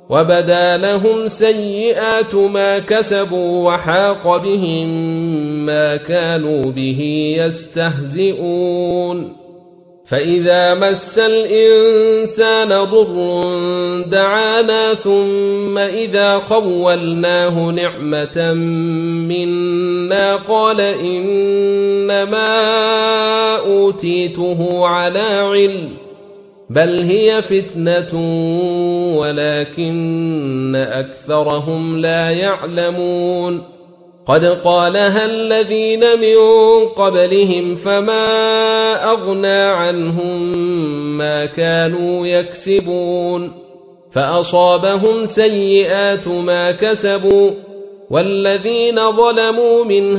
وبدا لهم سيئات ما كسبوا وحاق بهم ما كانوا به يستهزئون فإذا مس الإنسان ضر دعانا ثم إذا خولناه نعمة منا قال إنما أوتيته على علم بل هي فتنة ولكن أكثرهم لا يعلمون قد قالها الذين من قبلهم فما أغنى عنهم ما كانوا يكسبون فأصابهم سيئات ما كسبوا والذين ظلموا من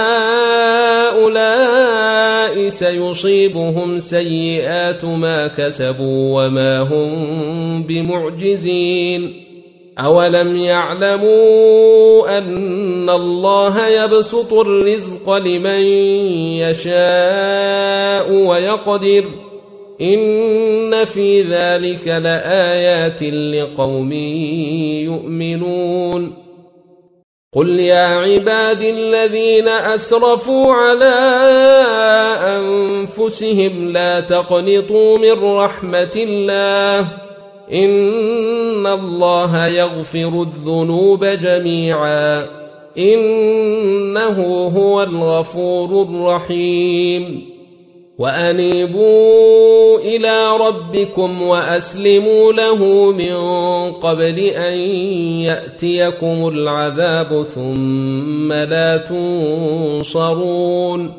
هؤلاء سيصيبهم سيئات ما كسبوا وما هم بمعجزين أولم يعلموا أن الله يبسط الرزق لمن يشاء ويقدر إن في ذلك لآيات لقوم يؤمنون قل يا عبادي الذين أسرفوا على أنفسهم لا تقنطوا من رحمة الله إن الله يغفر الذنوب جميعا إنه هو الغفور الرحيم وأنيبوا إلى ربكم وأسلموا له من قبل أن يأتيكم العذاب ثم لا تنصرون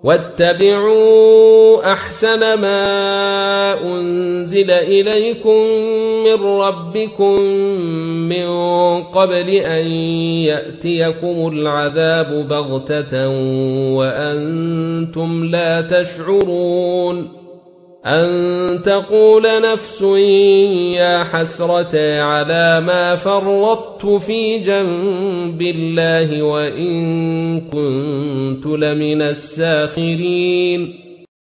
واتبعوا أحسن ما أنزل إليكم من ربكم من قبل أن يأتيكم العذاب بغتة وأنتم لا تشعرون أن تقول نفس يا حسرة على ما فرطت في جنب الله وإن كنت لمن الساخرين